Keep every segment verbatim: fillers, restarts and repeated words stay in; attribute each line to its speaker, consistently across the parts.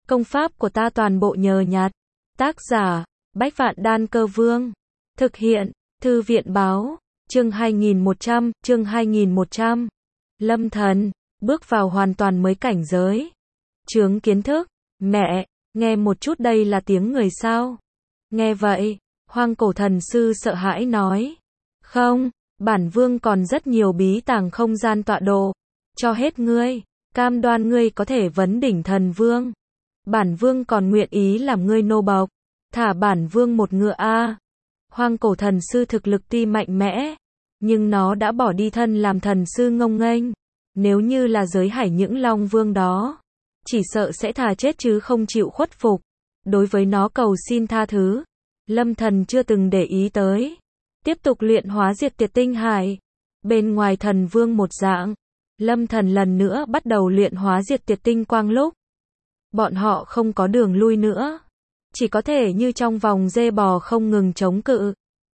Speaker 1: Công pháp của ta toàn bộ nhờ nhặt. Tác giả, Bách Vạn Đan Cơ Vương. Thực hiện, Thư viện Báo. Chương hai nghìn một trăm, chương hai nghìn một trăm. Lâm Thần, bước vào hoàn toàn mới cảnh giới. Chướng kiến thức. Mẹ, nghe một chút đây là tiếng người sao? Nghe vậy, Hoang Cổ Thần Sư sợ hãi nói. Không, bản vương còn rất nhiều bí tàng không gian tọa độ. Cho hết ngươi, cam đoan ngươi có thể vấn đỉnh thần vương. Bản vương còn nguyện ý làm ngươi nô bộc. Thả bản vương một ngựa a. Hoang Cổ Thần Sư thực lực tuy mạnh mẽ, nhưng nó đã bỏ đi thân làm thần sư ngông nghênh. Nếu như là giới hải những long vương đó, chỉ sợ sẽ thà chết chứ không chịu khuất phục. Đối với nó cầu xin tha thứ, Lâm Thần chưa từng để ý tới. Tiếp tục luyện hóa diệt tiệt tinh hải. Bên ngoài thần vương một dạng, Lâm Thần lần nữa bắt đầu luyện hóa diệt tiệt tinh quang lúc. Bọn họ không có đường lui nữa. Chỉ có thể như trong vòng dê bò không ngừng chống cự.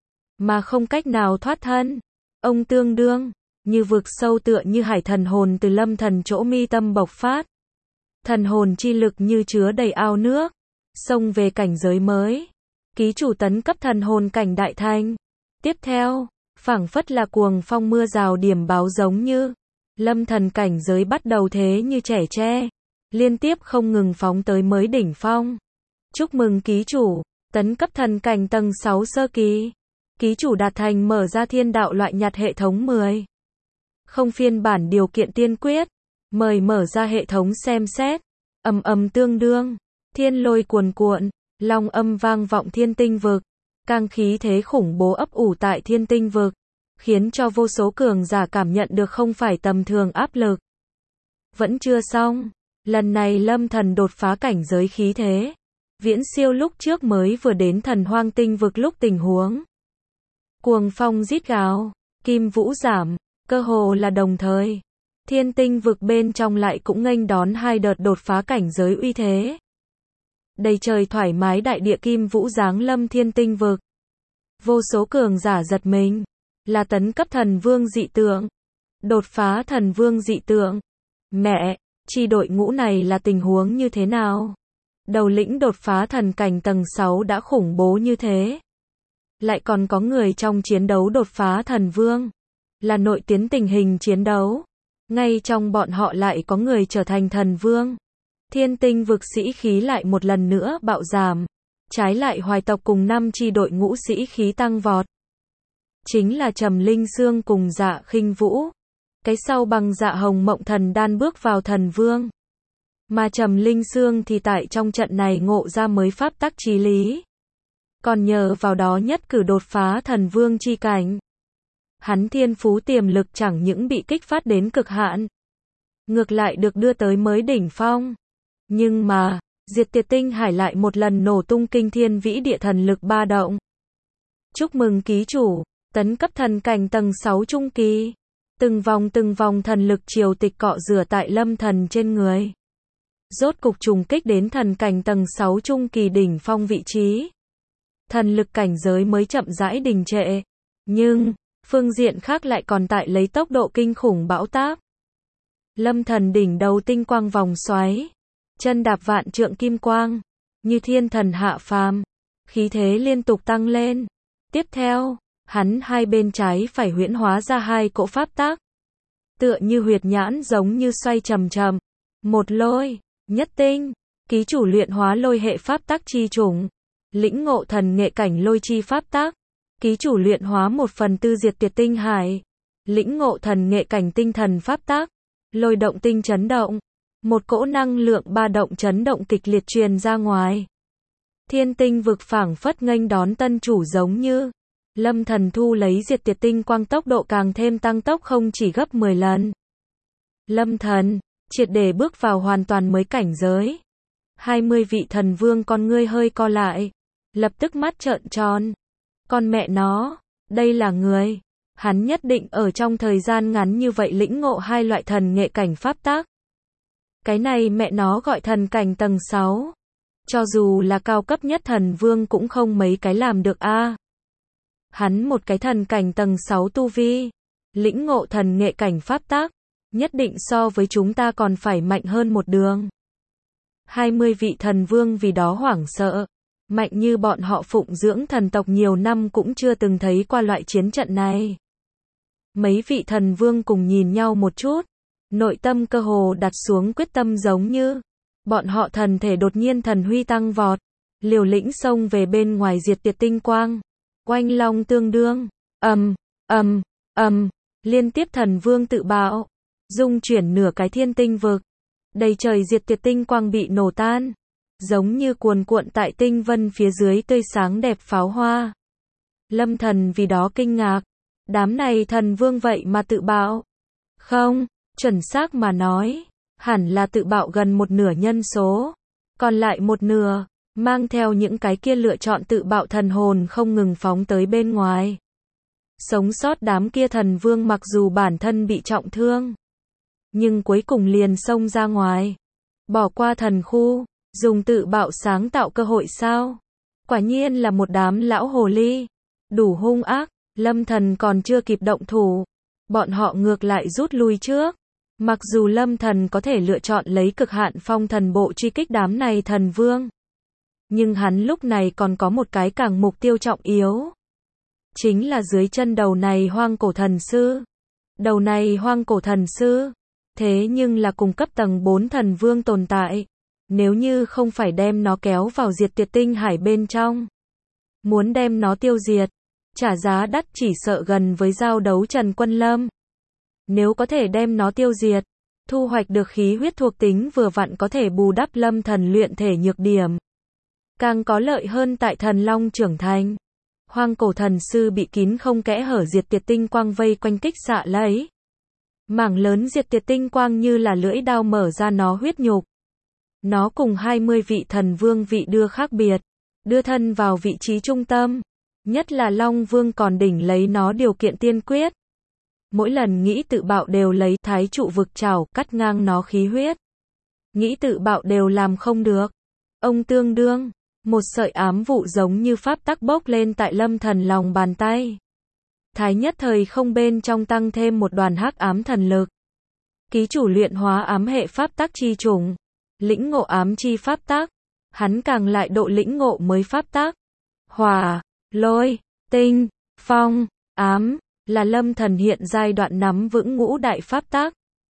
Speaker 1: Mà không cách nào thoát thân. Ông tương đương, như vực sâu tựa như hải thần hồn từ Lâm Thần chỗ mi tâm bộc phát. Thần hồn chi lực như chứa đầy ao nước. Xông về cảnh giới mới. Ký chủ tấn cấp thần hồn cảnh đại thành. Tiếp theo, phảng phất là cuồng phong mưa rào điểm báo giống như. Lâm Thần cảnh giới bắt đầu thế như trẻ tre. Liên tiếp không ngừng phóng tới mới đỉnh phong. Chúc mừng ký chủ, tấn cấp thần cảnh tầng sáu sơ kỳ. Ký chủ đạt thành mở ra thiên đạo loại nhặt hệ thống mười. Không phiên bản điều kiện tiên quyết. Mời mở ra hệ thống xem xét. Ầm ầm tương đương. Thiên lôi cuồn cuộn. Long âm vang vọng thiên tinh vực. Cang khí thế khủng bố ấp ủ tại thiên tinh vực. Khiến cho vô số cường giả cảm nhận được không phải tầm thường áp lực. Vẫn chưa xong. Lần này Lâm Thần đột phá cảnh giới khí thế. Viễn siêu lúc trước mới vừa đến thần hoang tinh vực lúc tình huống. Cuồng phong rít gào, kim vũ giảm, cơ hồ là đồng thời. Thiên tinh vực bên trong lại cũng nghênh đón hai đợt đột phá cảnh giới uy thế. Đầy trời thoải mái đại địa kim vũ giáng lâm thiên tinh vực. Vô số cường giả giật mình. Là tấn cấp thần vương dị tượng. Đột phá thần vương dị tượng. Mẹ, chi đội ngũ này là tình huống như thế nào? Đầu lĩnh đột phá thần cảnh tầng sáu đã khủng bố như thế. Lại còn có người trong chiến đấu đột phá thần vương. Là nội tiến tình hình chiến đấu. Ngay trong bọn họ lại có người trở thành thần vương. Thiên tinh vực sĩ khí lại một lần nữa bạo giảm. Trái lại hoài tộc cùng năm chi đội ngũ sĩ khí tăng vọt. Chính là Trầm Linh Sương cùng Dạ Khinh Vũ. Cái sau bằng Dạ Hồng Mộng Thần Đan bước vào thần vương. Mà Trầm Linh Sương thì tại trong trận này ngộ ra mới pháp tắc chí lý. Còn nhờ vào đó nhất cử đột phá thần vương chi cảnh. Hắn thiên phú tiềm lực chẳng những bị kích phát đến cực hạn. Ngược lại được đưa tới mới đỉnh phong. Nhưng mà, diệt tiệt tinh hải lại một lần nổ tung kinh thiên vĩ địa thần lực ba động. Chúc mừng ký chủ, tấn cấp thần cảnh tầng sáu trung kỳ. Từng vòng từng vòng thần lực triều tịch cọ rửa tại Lâm Thần trên người. Rốt cục trùng kích đến thần cảnh tầng sáu trung kỳ đỉnh phong vị trí. Thần lực cảnh giới mới chậm rãi đình trệ. Nhưng, phương diện khác lại còn tại lấy tốc độ kinh khủng bão táp. Lâm Thần đỉnh đầu tinh quang vòng xoáy. Chân đạp vạn trượng kim quang. Như thiên thần hạ phàm. Khí thế liên tục tăng lên. Tiếp theo, hắn hai bên trái phải huyễn hóa ra hai cỗ pháp tác. Tựa như huyệt nhãn giống như xoay chậm chậm. Một lôi, nhất tinh. Ký chủ luyện hóa lôi hệ pháp tác chi chủng. Lĩnh ngộ thần nghệ cảnh lôi chi pháp tác. Ký chủ luyện hóa một phần tư diệt tiệt tinh hải. Lĩnh ngộ thần nghệ cảnh tinh thần pháp tác. Lôi động tinh chấn động. Một cỗ năng lượng ba động chấn động kịch liệt truyền ra ngoài. Thiên tinh vực phảng phất nghênh đón tân chủ giống như. Lâm Thần thu lấy diệt tiệt tinh quang tốc độ càng thêm tăng tốc không chỉ gấp mười lần. Lâm Thần, triệt để bước vào hoàn toàn mới cảnh giới. hai mươi vị thần vương con ngươi hơi co lại. Lập tức mắt trợn tròn. Con mẹ nó, đây là người. Hắn nhất định ở trong thời gian ngắn như vậy lĩnh ngộ hai loại thần nghệ cảnh pháp tác. Cái này mẹ nó gọi thần cảnh tầng sáu. Cho dù là cao cấp nhất thần vương cũng không mấy cái làm được a. Hắn một cái thần cảnh tầng sáu tu vi. Lĩnh ngộ thần nghệ cảnh pháp tác. Nhất định so với chúng ta còn phải mạnh hơn một đường. hai mươi vị thần vương vì đó hoảng sợ. Mạnh như bọn họ phụng dưỡng thần tộc nhiều năm cũng chưa từng thấy qua loại chiến trận này. Mấy vị thần vương cùng nhìn nhau một chút, nội tâm cơ hồ đặt xuống quyết tâm giống như bọn họ thần thể đột nhiên thần huy tăng vọt, liều lĩnh xông về bên ngoài diệt tiệt tinh quang. Oanh long tương đương, ầm, ầm, ầm, liên tiếp thần vương tự bạo, dung chuyển nửa cái thiên tinh vực. Đầy trời diệt tiệt tinh quang bị nổ tan, giống như cuồn cuộn tại tinh vân phía dưới tươi sáng đẹp pháo hoa. Lâm Thần vì đó kinh ngạc, đám này thần vương vậy mà tự bạo. Không, chuẩn xác mà nói, hẳn là tự bạo gần một nửa nhân số, còn lại một nửa, mang theo những cái kia lựa chọn tự bạo thần hồn không ngừng phóng tới bên ngoài. Sống sót đám kia thần vương mặc dù bản thân bị trọng thương, nhưng cuối cùng liền xông ra ngoài, bỏ qua thần khu, dùng tự bạo sáng tạo cơ hội sao? Quả nhiên là một đám lão hồ ly, đủ hung ác. Lâm Thần còn chưa kịp động thủ, bọn họ ngược lại rút lui trước. Mặc dù Lâm Thần có thể lựa chọn lấy cực hạn phong thần bộ truy kích đám này thần vương, nhưng hắn lúc này còn có một cái càng mục tiêu trọng yếu, chính là dưới chân đầu này hoang cổ thần sư. Đầu này hoang cổ thần sư, thế nhưng là cùng cấp tầng bốn thần vương tồn tại. Nếu như không phải đem nó kéo vào diệt tiệt tinh hải bên trong, muốn đem nó tiêu diệt, trả giá đắt chỉ sợ gần với giao đấu Trần Quân Lâm. Nếu có thể đem nó tiêu diệt, thu hoạch được khí huyết thuộc tính vừa vặn có thể bù đắp Lâm Thần luyện thể nhược điểm. Càng có lợi hơn tại thần long trưởng thành. Hoang cổ thần sư bị kín không kẽ hở diệt tiệt tinh quang vây quanh kích xạ lấy. Mảng lớn diệt tiệt tinh quang như là lưỡi đao mở ra nó huyết nhục. Nó cùng hai mươi vị thần vương vị đưa khác biệt, đưa thân vào vị trí trung tâm. Nhất là Long Vương còn đỉnh lấy nó điều kiện tiên quyết. Mỗi lần nghĩ tự bạo đều lấy thái trụ vực trảo cắt ngang nó khí huyết. Nghĩ tự bạo đều làm không được. Ông tương đương, một sợi ám vụ giống như pháp tắc bốc lên tại Lâm Thần lòng bàn tay. Thái nhất thời không bên trong tăng thêm một đoàn hắc ám thần lực. Ký chủ luyện hóa ám hệ pháp tắc chi chủng, lĩnh ngộ ám chi pháp tắc, hắn càng lại độ lĩnh ngộ mới pháp tắc. Hỏa, lôi, tinh, phong, ám, là Lâm Thần hiện giai đoạn nắm vững ngũ đại pháp tắc.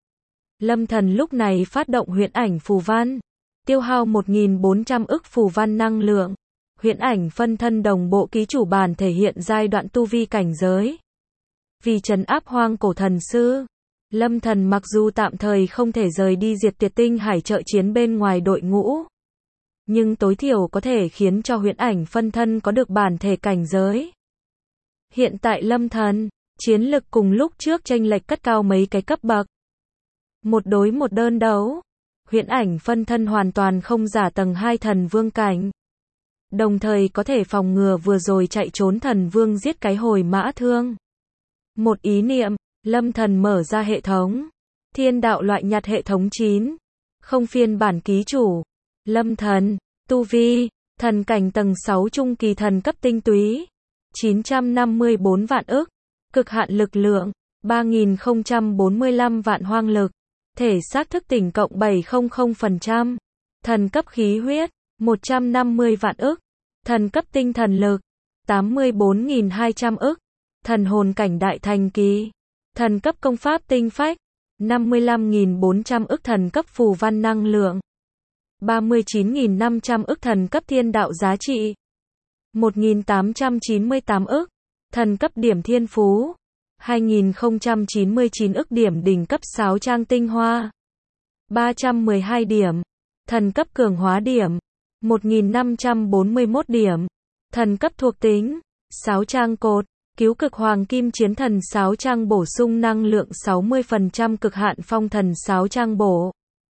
Speaker 1: Lâm Thần lúc này phát động huyễn ảnh phù văn, tiêu hao một nghìn bốn trăm ức phù văn năng lượng. Huyễn ảnh phân thân đồng bộ ký chủ bản thể hiện giai đoạn tu vi cảnh giới. Vì trấn áp hoang cổ thần sư, Lâm Thần mặc dù tạm thời không thể rời đi diệt tiệt tinh hải trợ chiến bên ngoài đội ngũ, nhưng tối thiểu có thể khiến cho huyễn ảnh phân thân có được bản thể cảnh giới. Hiện tại Lâm Thần, chiến lực cùng lúc trước chênh lệch cất cao mấy cái cấp bậc. Một đối một đơn đấu, huyễn ảnh phân thân hoàn toàn không giả tầng hai thần vương cảnh. Đồng thời có thể phòng ngừa vừa rồi chạy trốn thần vương giết cái hồi mã thương. Một ý niệm, Lâm Thần mở ra hệ thống. Thiên đạo loại nhặt hệ thống chín. Không phiên bản ký chủ. Lâm Thần, tu vi, thần cảnh tầng sáu trung kỳ thần cấp tinh túy. chín trăm năm mươi bốn vạn ức. Cực hạn lực lượng, ba nghìn không trăm bốn mươi lăm vạn hoang lực. Thể xác thức tỉnh cộng bảy trăm phần trăm. Thần cấp khí huyết, một trăm năm mươi vạn ức. Thần cấp tinh thần lực, tám mươi bốn nghìn hai trăm ức. Thần hồn cảnh đại thành kỳ. Thần cấp công pháp tinh phách, năm mươi lăm nghìn bốn trăm ức. Thần cấp phù văn năng lượng, ba mươi chín nghìn năm trăm ức. Thần cấp thiên đạo giá trị, một nghìn tám trăm chín mươi tám ức. Thần cấp điểm thiên phú, hai nghìn không trăm chín mươi chín ức. Điểm đỉnh cấp sáu trang tinh hoa, ba trăm mười hai điểm. Thần cấp cường hóa điểm, một nghìn năm trăm bốn mươi mốt điểm. Thần cấp thuộc tính, sáu trang cột. Cứu cực hoàng kim chiến thần sáu trang bổ sung năng lượng sáu mươi phần trăm. Cực hạn phong thần sáu trang bổ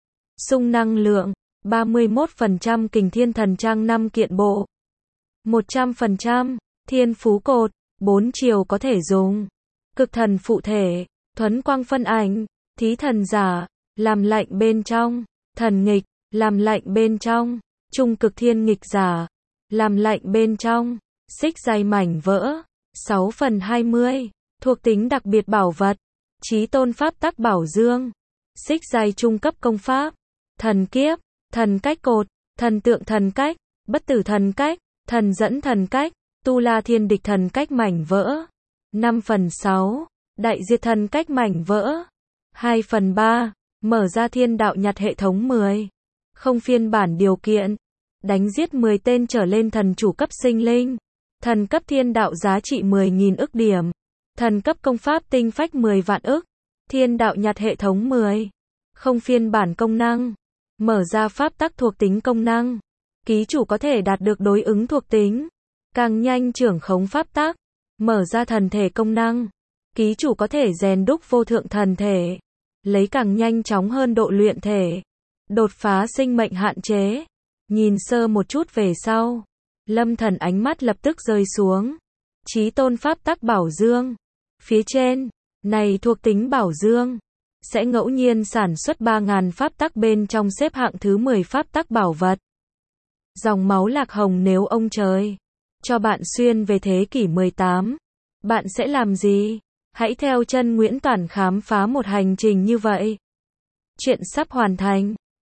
Speaker 1: sung năng lượng ba mươi mốt phần trăm. Kình thiên thần trang năm kiện bộ một trăm phần trăm. Thiên phú cột bốn chiều có thể dùng. Cực thần phụ thể, thuấn quang phân ảnh, thí thần giả, làm lạnh bên trong, thần nghịch, làm lạnh bên trong, trung cực thiên nghịch giả, làm lạnh bên trong, xích dày mảnh vỡ, sáu phần hai mươi, thuộc tính đặc biệt bảo vật, chí tôn pháp tắc bảo dương, xích dày trung cấp công pháp, thần kiếp, thần cách cột, thần tượng thần cách, bất tử thần cách, thần dẫn thần cách, tu la thiên địch thần cách mảnh vỡ. năm phần sáu. Đại diệt thần cách mảnh vỡ. hai phần ba. Mở ra thiên đạo nhặt hệ thống mười. Không phiên bản điều kiện. Đánh giết mười tên trở lên thần chủ cấp sinh linh. Thần cấp thiên đạo giá trị mười nghìn ức điểm. Thần cấp công pháp tinh phách mười vạn ức. Thiên đạo nhặt hệ thống mười. Không phiên bản công năng. Mở ra pháp tắc thuộc tính công năng. Ký chủ có thể đạt được đối ứng thuộc tính. Càng nhanh trưởng khống pháp tắc. Mở ra thần thể công năng. Ký chủ có thể rèn đúc vô thượng thần thể. Lấy càng nhanh chóng hơn độ luyện thể. Đột phá sinh mệnh hạn chế. Nhìn sơ một chút về sau. Lâm Thần ánh mắt lập tức rơi xuống. Chí tôn pháp tắc bảo dương. Phía trên. Này thuộc tính bảo dương. Sẽ ngẫu nhiên sản xuất ba nghìn pháp tắc bên trong xếp hạng thứ mười pháp tắc bảo vật. Dòng máu lạc hồng nếu ông trời cho bạn xuyên về thế kỷ mười tám. Bạn sẽ làm gì? Hãy theo chân Nguyễn Toản khám phá một hành trình như vậy. Chuyện sắp hoàn thành.